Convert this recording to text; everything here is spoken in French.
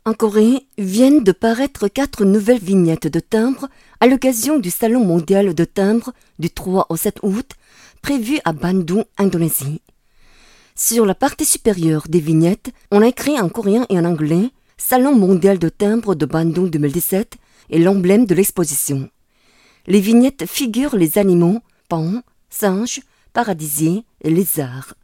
En Corée, viennent de paraître 4 nouvelles vignettes de timbres à l'occasion du Salon mondial de timbres du 3 au 7 août, prévu à Bandung, Indonésie. Sur la partie supérieure des vignettes, on a écrit en coréen et en anglais « Salon mondial de timbres de Bandung 2017 » et l'emblème de l'exposition. Les vignettes figurent les animaux, paons, singes, paradisiers et lézards.